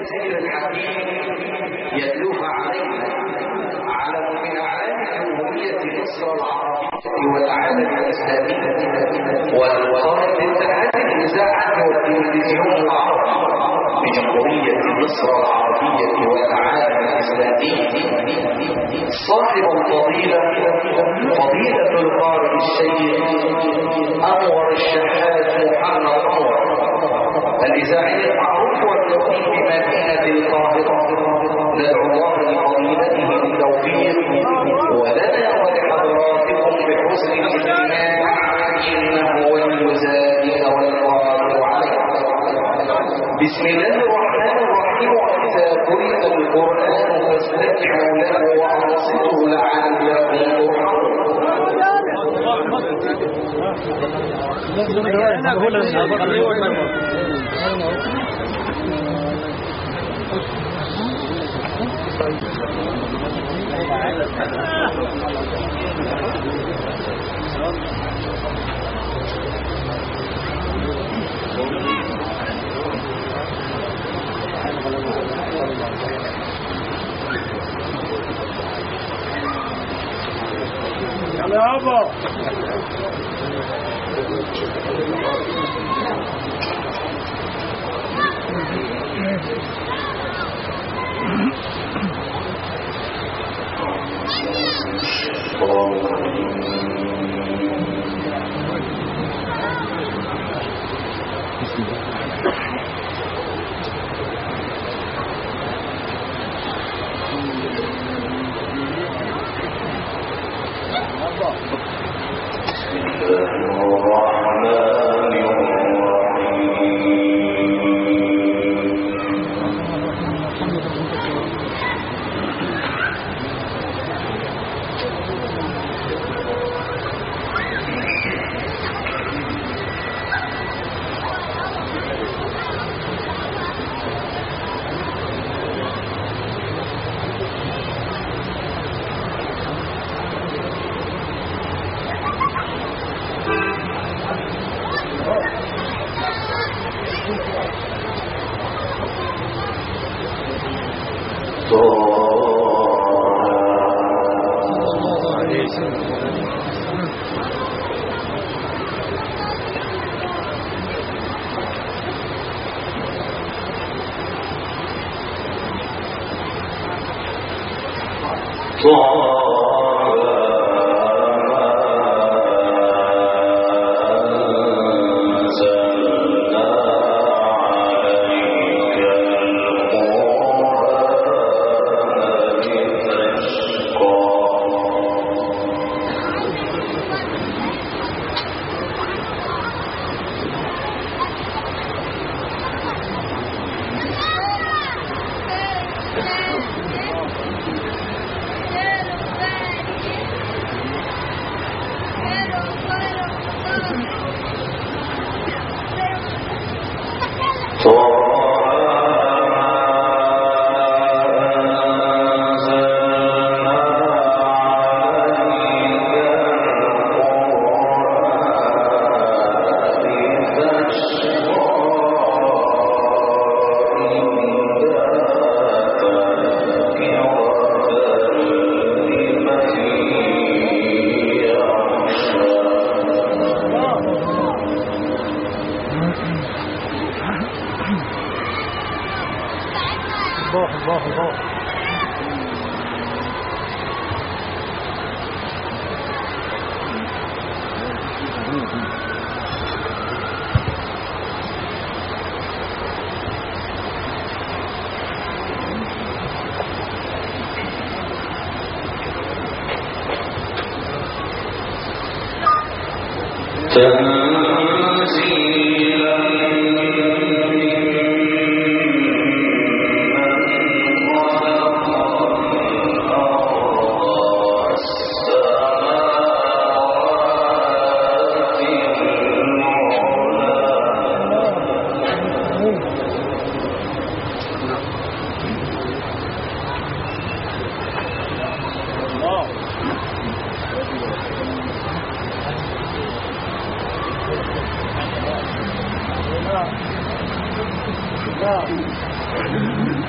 الذكر الحكيم يتلوها علينا علم من أعلام جمهورية مصر العربية والعالم الإسلامي والقائد اتحاد الإذاعة والتلفزيون العربي بجمهورية مصر العربية والعالم الإسلامي صاحب الفضيلة فضيلة القارئ الشيخ أنور الشحات محمد أنور الإذاعي المعروف والمقيم بمدينة القاهرة. ندعو الله لفضيلته بالتوفيق ولنا ولحضراتكم بحسن الاستماع إنه ولي ذلك والقادر عليه. بسم الله الرحمن الرحيم. وإذا قرئ القرآن فاستمعوا له وأنصتوا لعلكم تنزيلا ممن خلق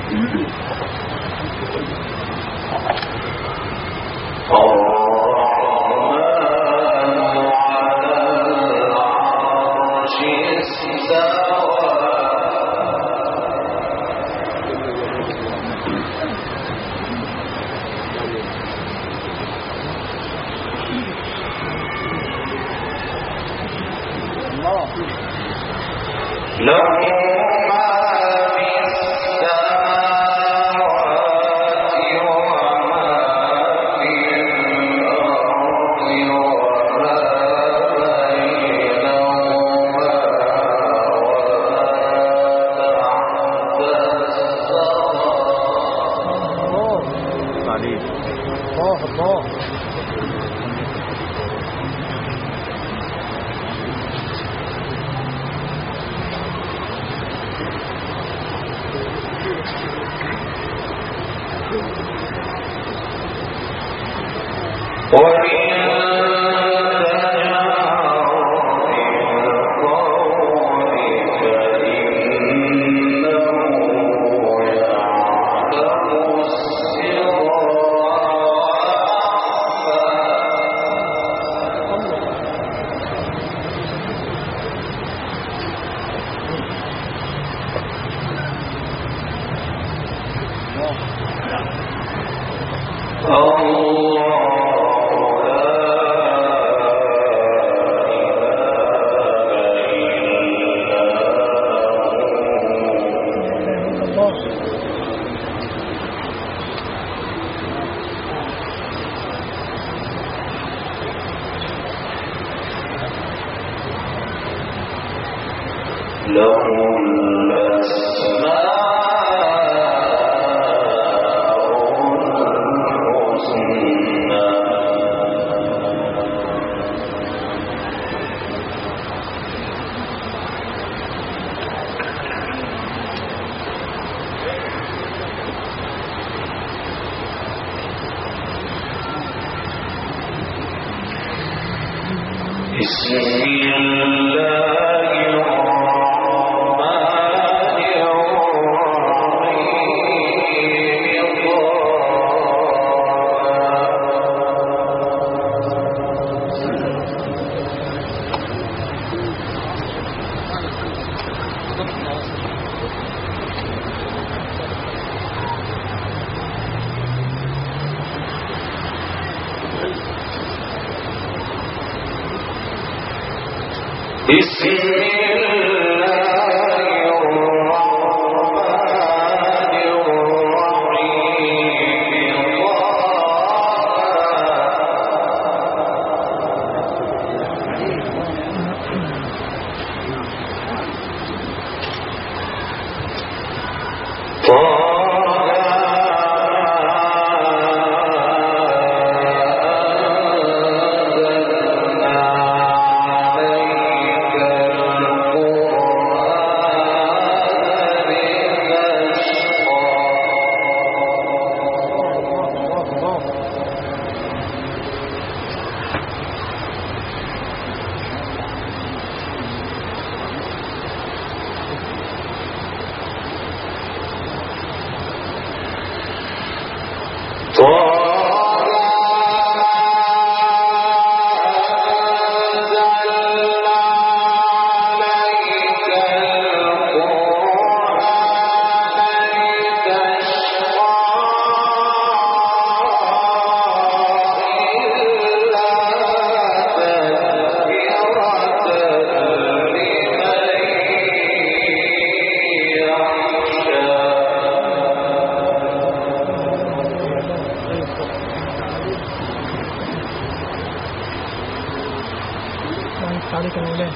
عليك يا مولانا.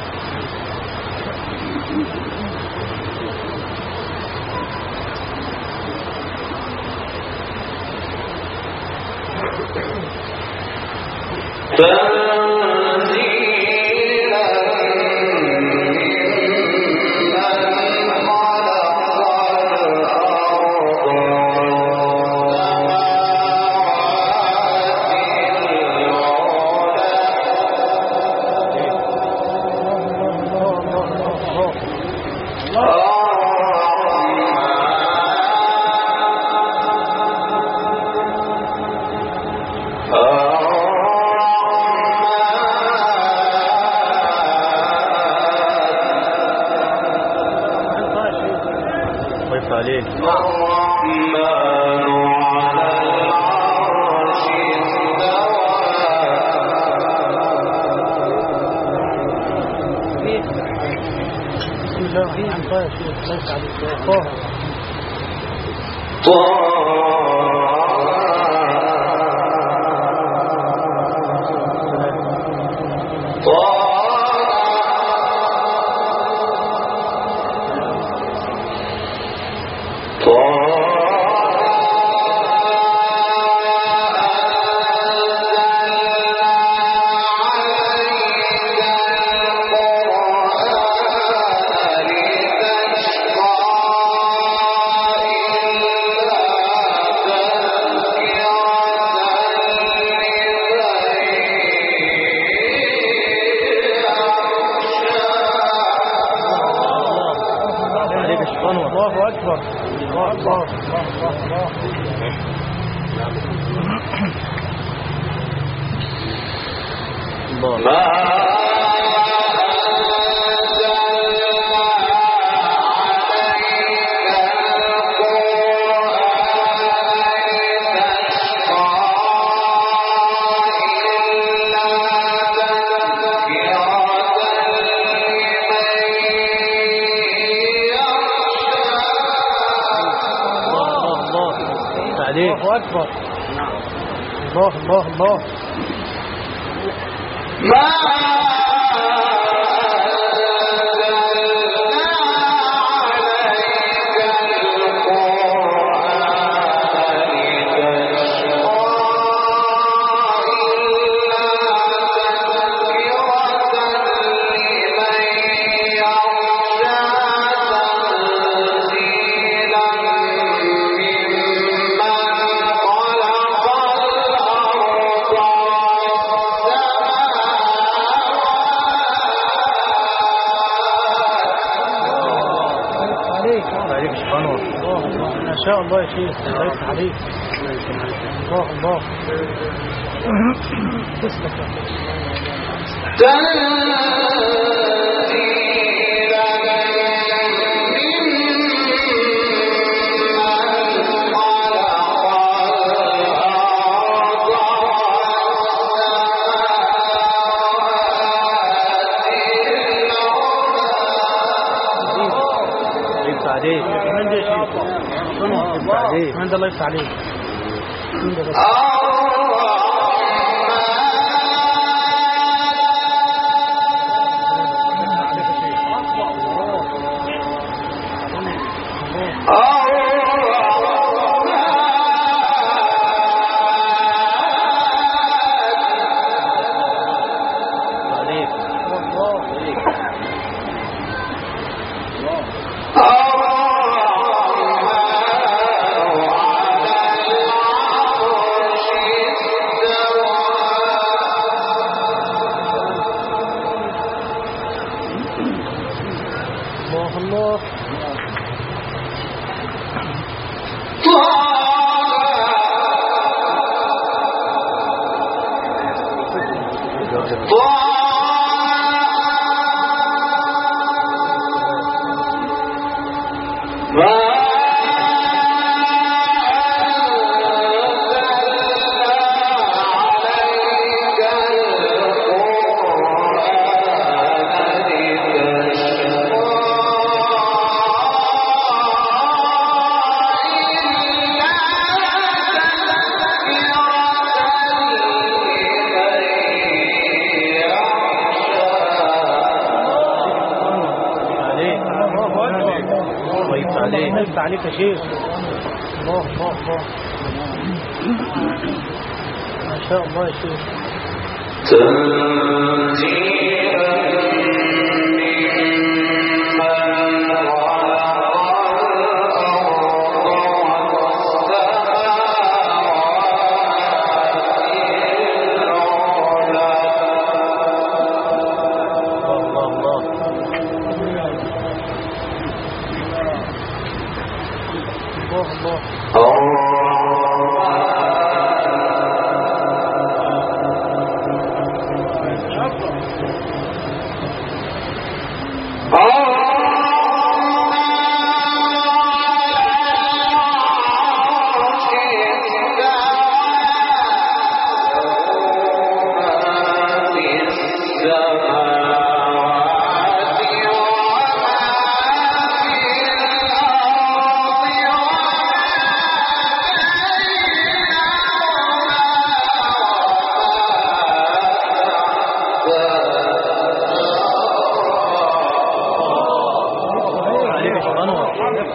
الله أكبر. الله الله الله. ما ما شاء الله يا شيخ، الله يفتح عليك. الله الله. تسلك كمان ده شيء كمان ده الله يفتح عليك. عليك يا شيخ. الله الله الله. ما شاء الله يا شيخ.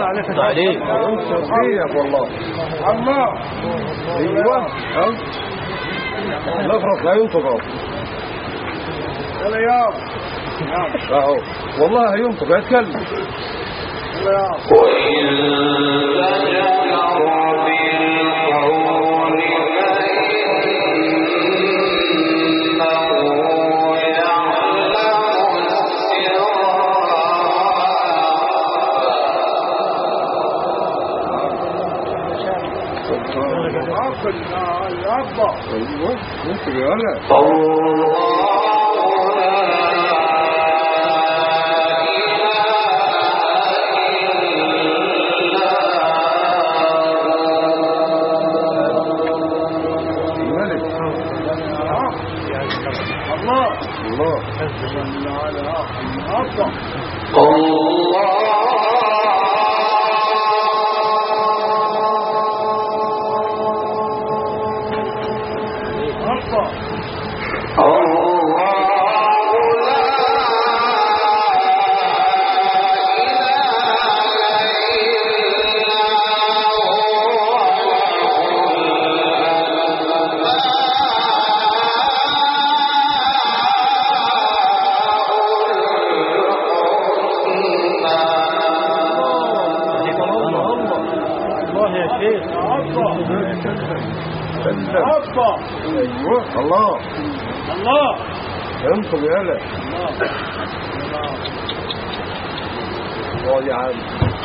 عليك عليك فيك والله. الله. ايوه الافرس لا ينطق يلا اهو والله هينطق هيتكلم وإن تجهر بالقول الأفضل. ايوه ممكن يا ولد. ايوه الله الله انتم يا ولد. الله يا عم.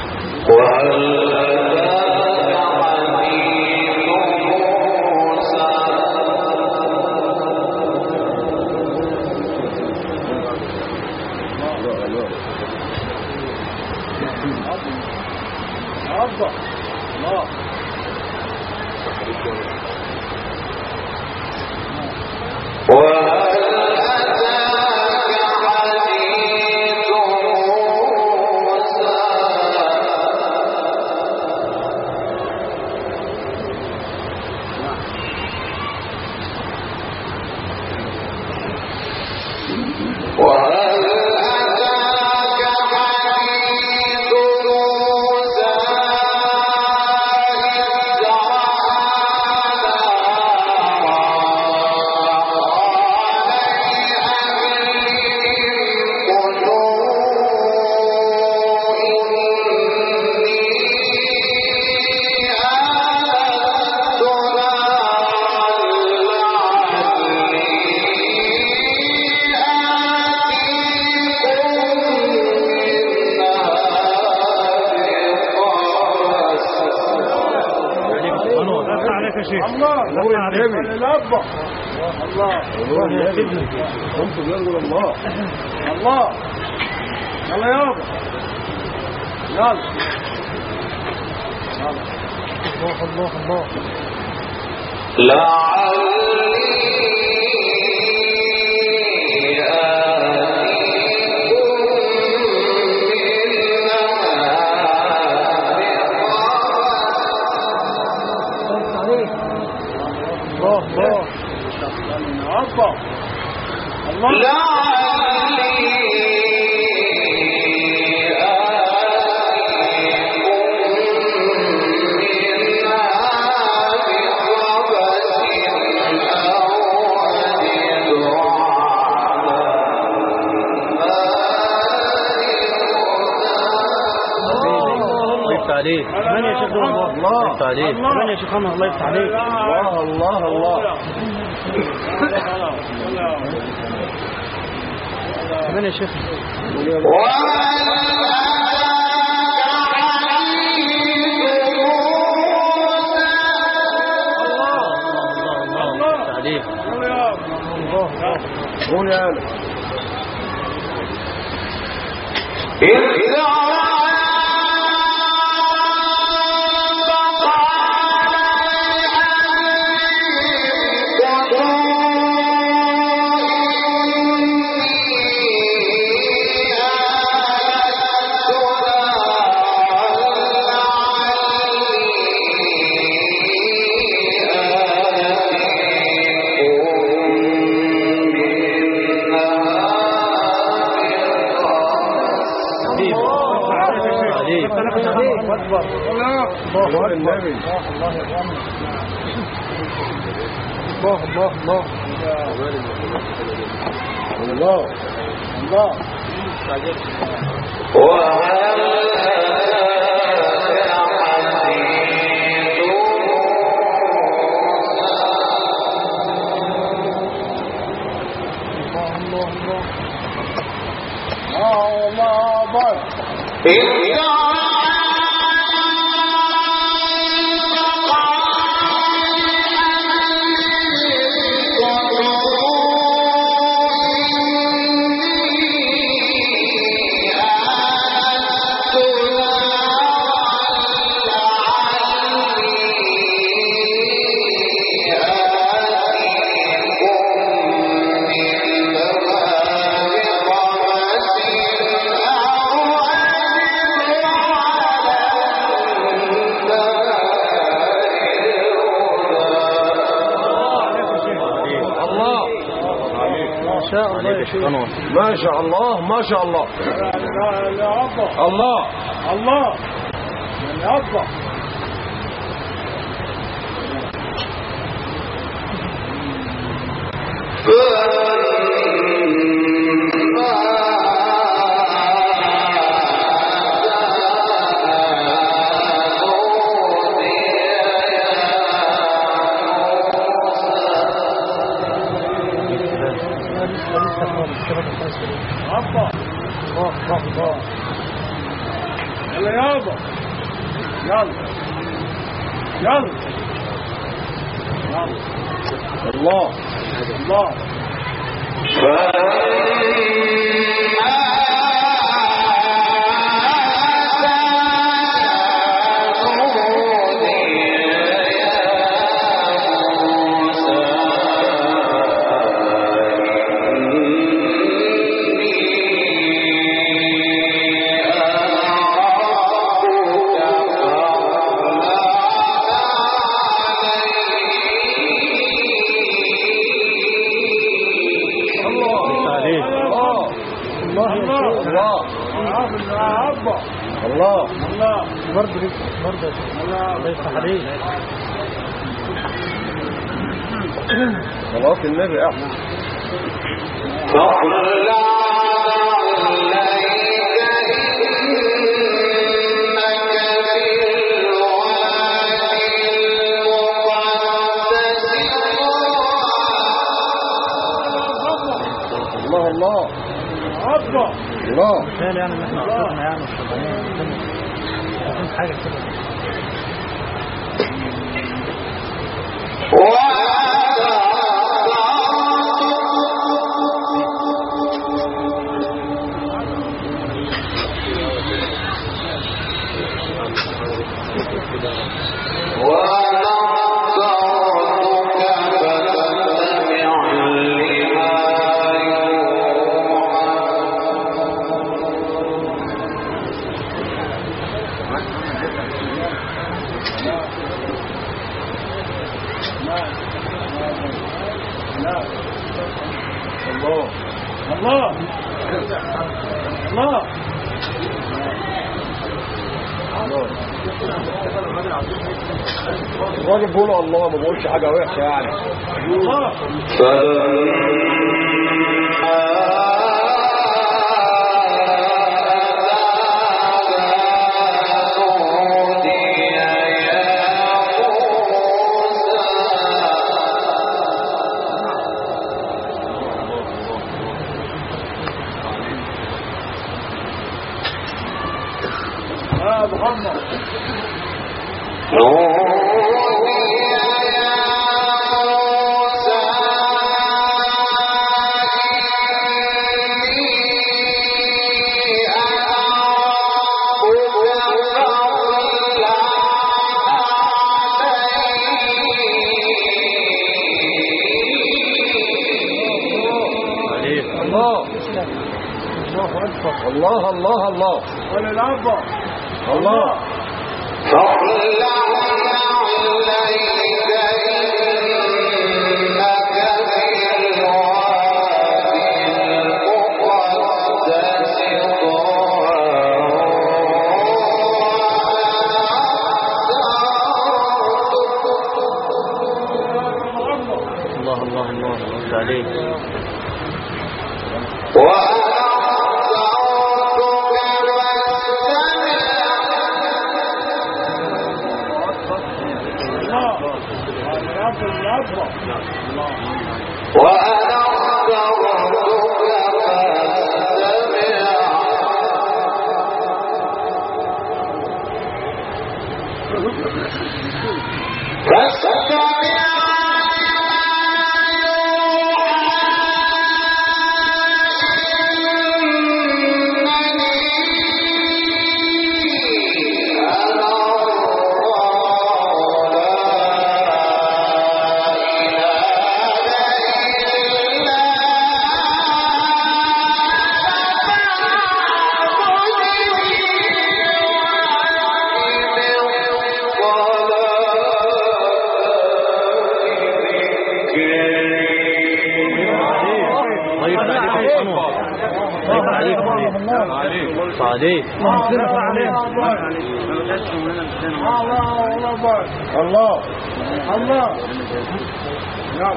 الله يا ابني انتم يقول الله الله يلا يابا يلا الله الله عليك من يا شيخ الله عليك من يا شيخ الله يفتح عليك الله الله من يا شيخ عليك قول يا ولد الله النبي. الله يا غني. الله الله الله. الله الله. ما شاء الله ما شاء الله. الله الله يا الله. يلا يابا يلا يلا يلا. الله الله. الله الله برضه الله يفتح عليك. صلاة النبي أحمد. الله الله أكبر. الله مثال يعني ان احنا عطينا يعني الشبابين عايزين حاجه كده. الله الله الله. الراجل بيقول الله ما بقولش حاجه وحشه يعني. الله محمد. الله الله الله. ولا العبا الله. الله الله عليك. صادق الله الله نعم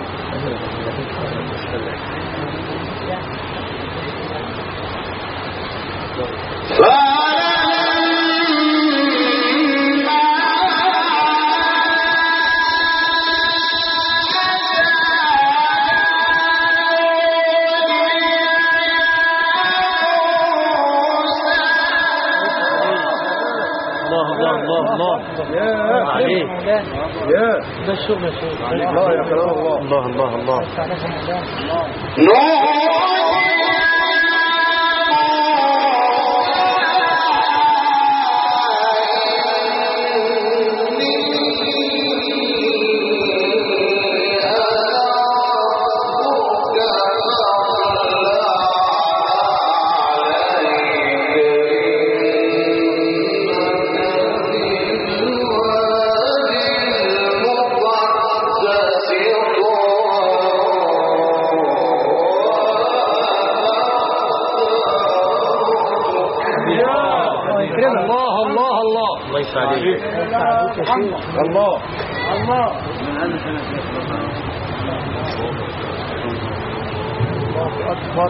الله عليك. يا ده الشغل يا شيخ. الله يا كلام الله الله الله الله. الله الله أكبر.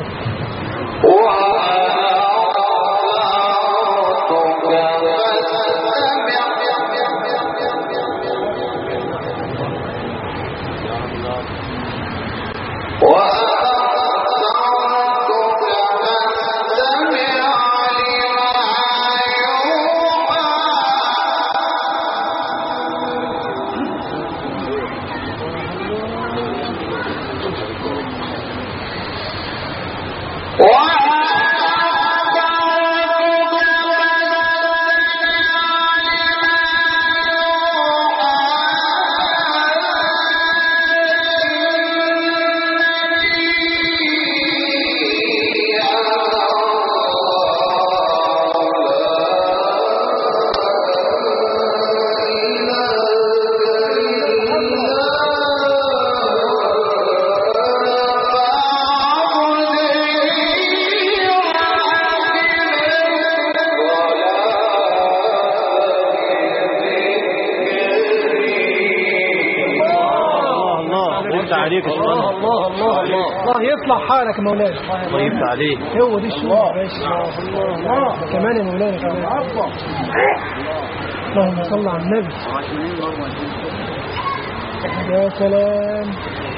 عليك. الله الله الله الله يطلع حالك يا مولانا. الله يفتح عليك. هو دي الشغل يا باشا. الله كمان يا مولانا كمان. اللهم صل على النبي. يا سلام.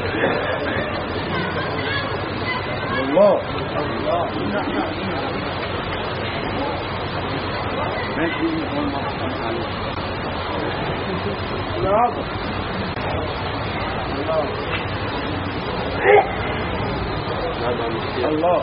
الله الله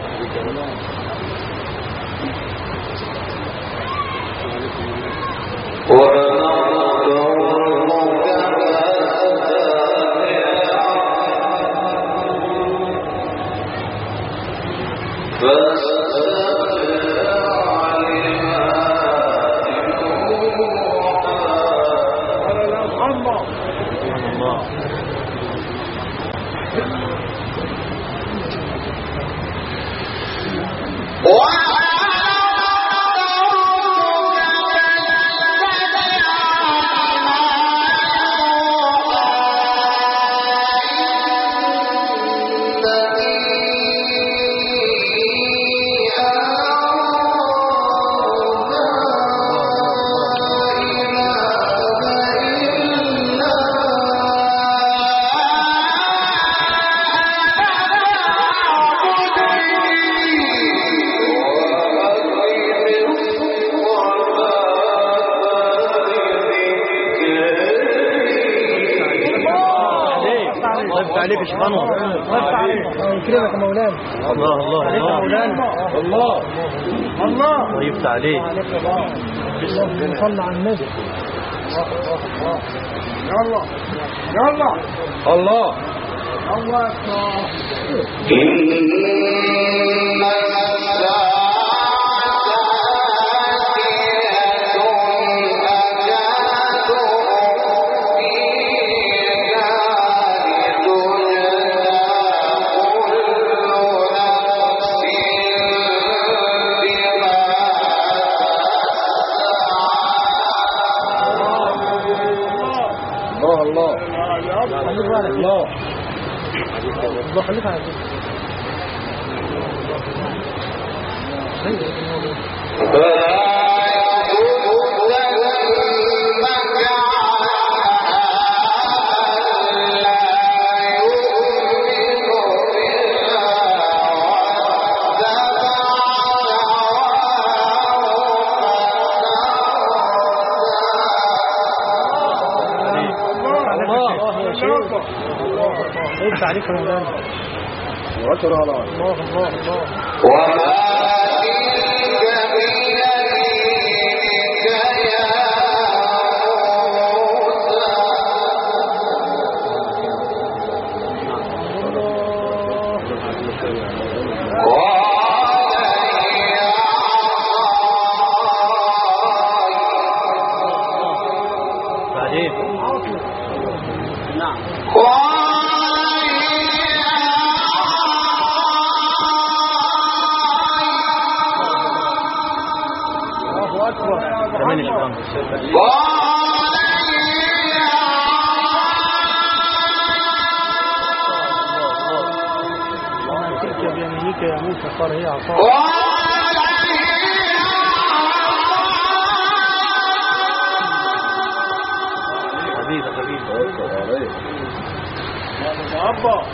يفتح عليك يا شيخ انور. يفتح عليك. يكرمك يا مولانا. الله الله الله مولانا. الله الله. الله يفتح عليك. صلى على النبي. يلا يلا الله الله أكبر. الله خليك على ايه تعريف مولانا وعشر على الله الله الله. وما تلك بيمينك يا بيمينك يا موسى قال هي عصا. حبيبي حبيبي أبا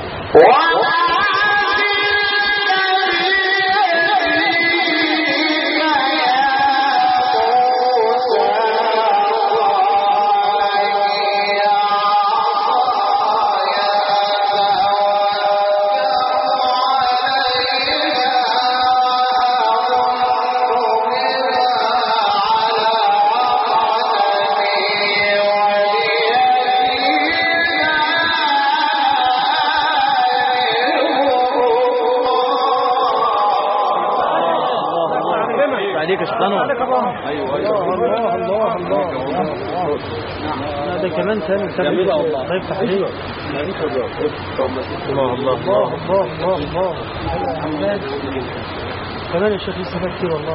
عليك اشتغلوا. ايوه الله الله الله. ده كمان ثاني والله. طيب تحليل الله الله الله الله الله. كمان الشيخ لسه كتير والله.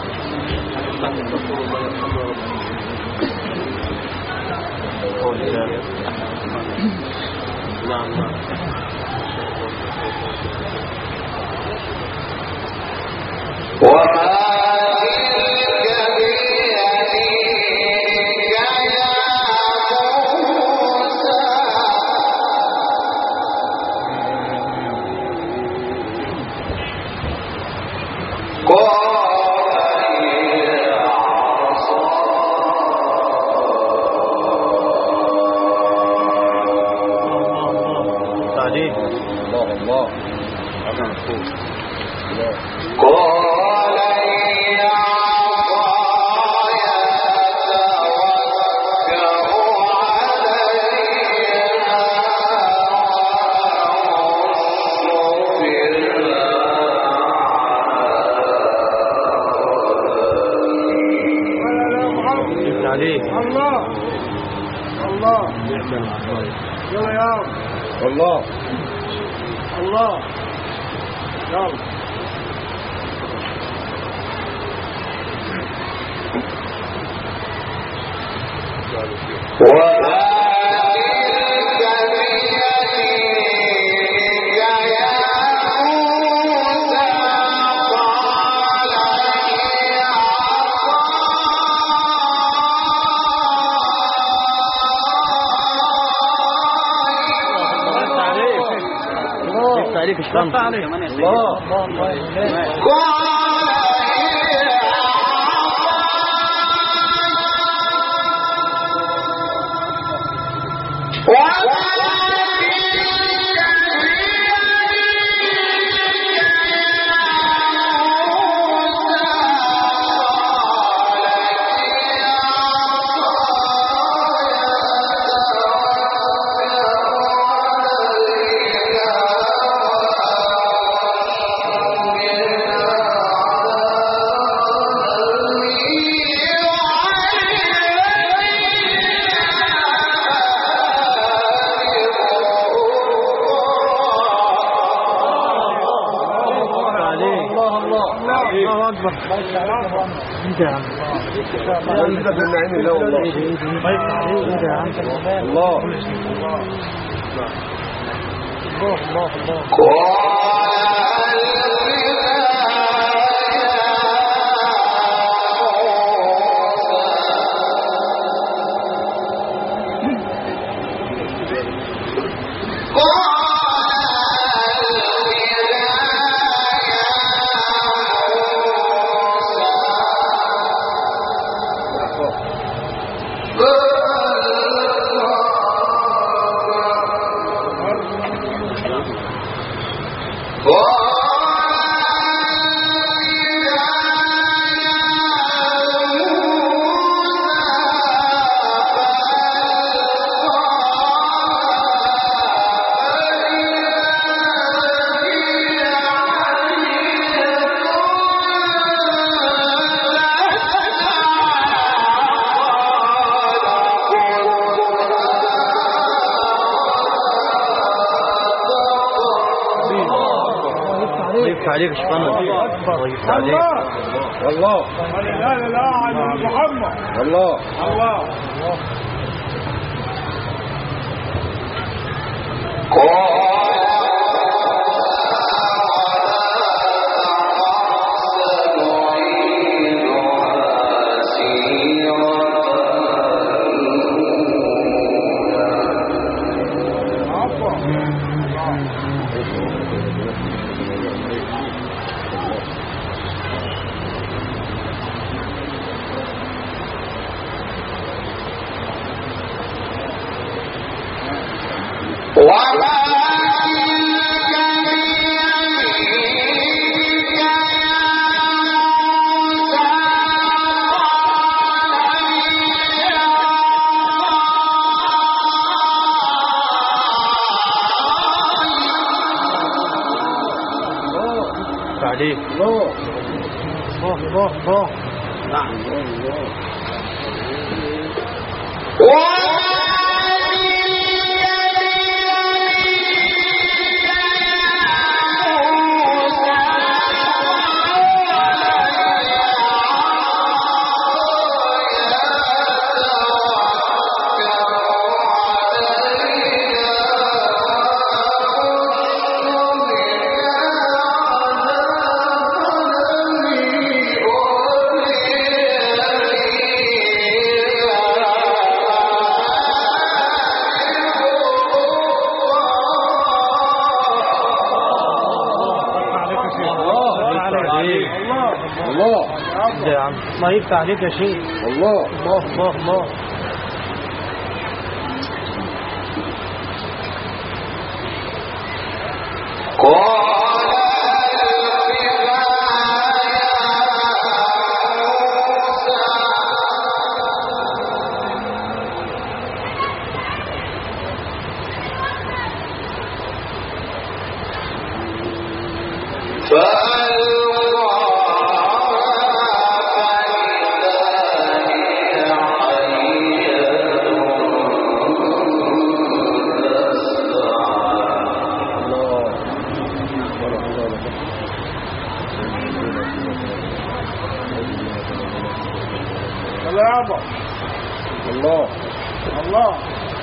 نعم نعم. وما الله الله يلا يا الله الله يلا عليك اشتغل عليك الله الله الله. وما اكبر. انت يا عم كده في النعيم الله والله. انت يا عم الله الله الله عليك شطنا الله يفتح عليك الله لا لا لا على محمد الله الله عليك الله الله الله نعم الله يا عم الله يفتح عليك يا شيخ. الله الله الله الله الله الله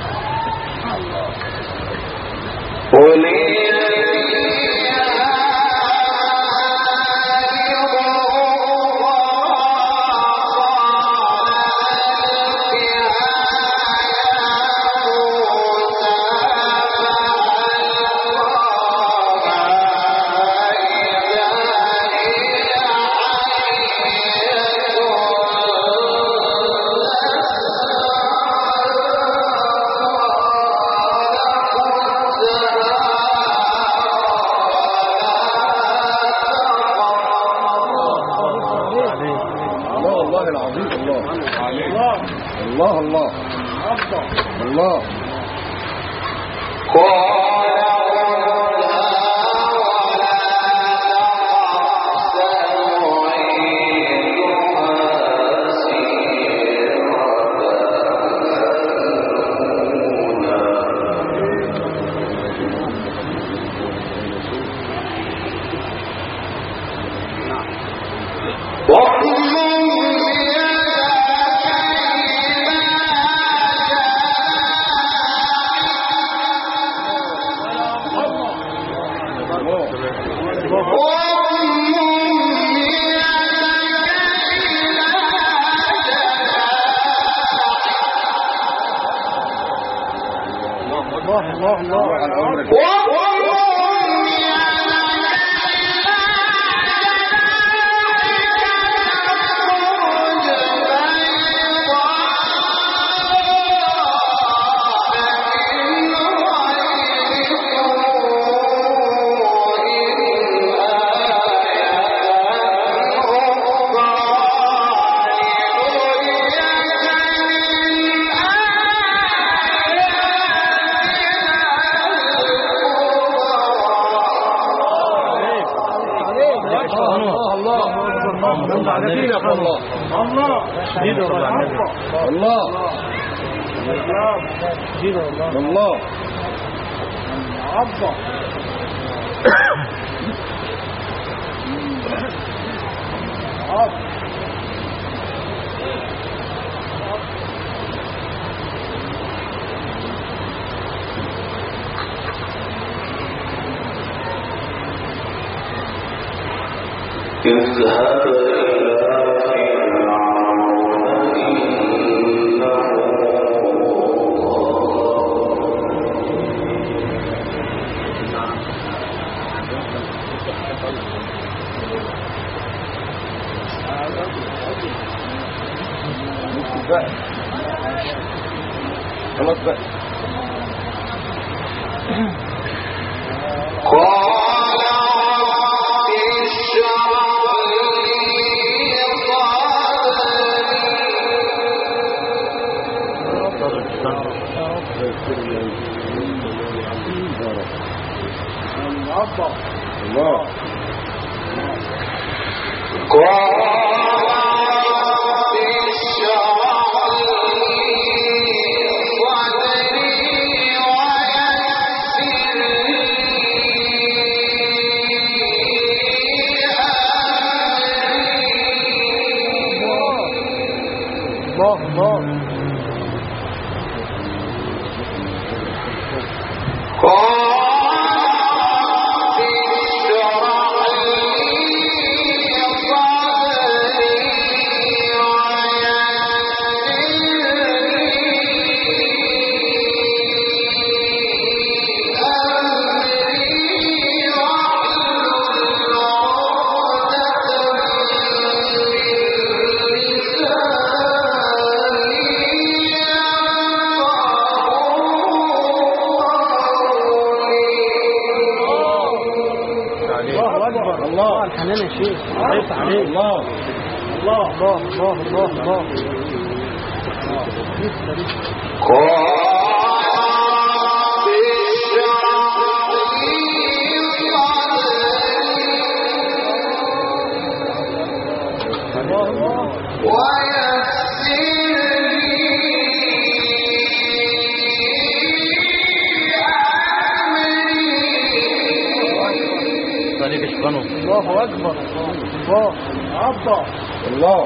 والله العظيم الله الله الله الله الله الله على عمرك. الله عبا اذهب إلى خلاص بقى. الله الله الحنان يا شيخ. الله عليك. الله الله الله الله الله الله أكبر. الله عبا. الله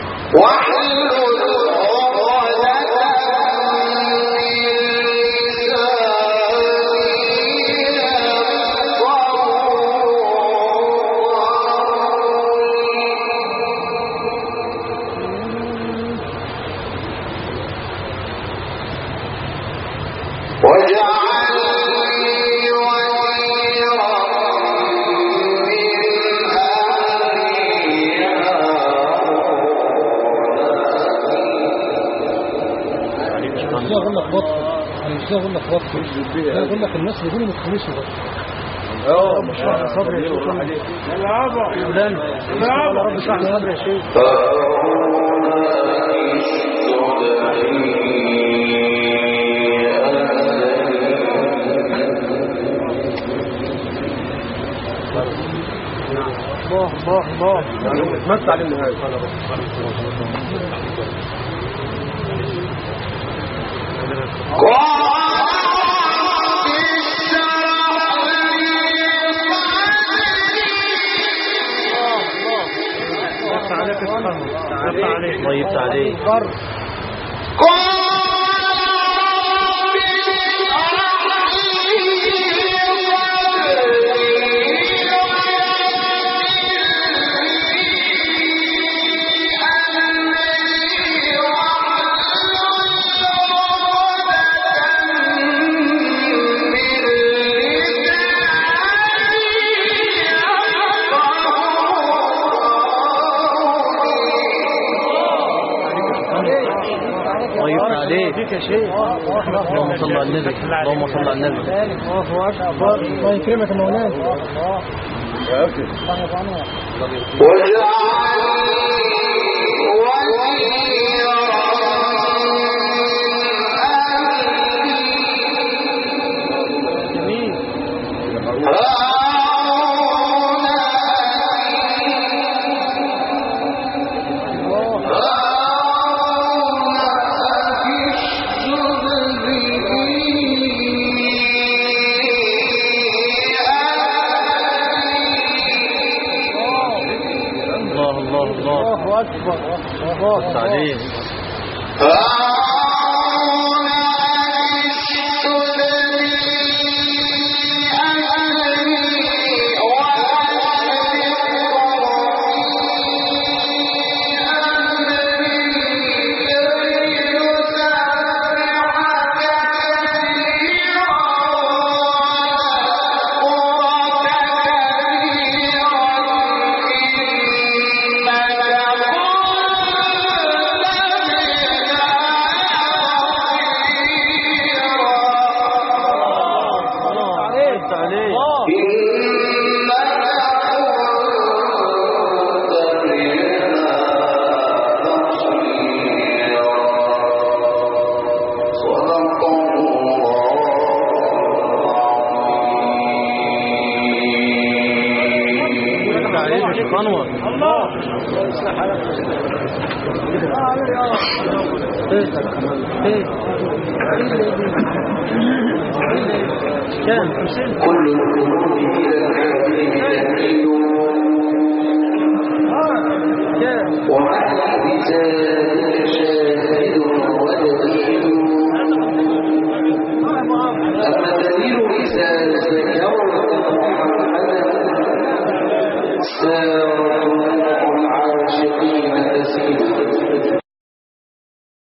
اقول لك الناس اللي بيقولوا متخلصوا بقى. مش عارف صبر يا شيخ. يلا عبا يا رب اشرح لي صبر يا شيخ. الله اتمتع للنهايه. الله يفتح عليك. عليك يا شيخ. اللهم صل على النبي، اللهم صل على النبي. الله أكبر. الله يكرمك يا مولانا. الله أكبر. الله عليك. كل القلوب إلى الحبيب تميل وعلى بذلك شاهد ودليل أما دليل إذا ذكرت محمدا سار العاشقين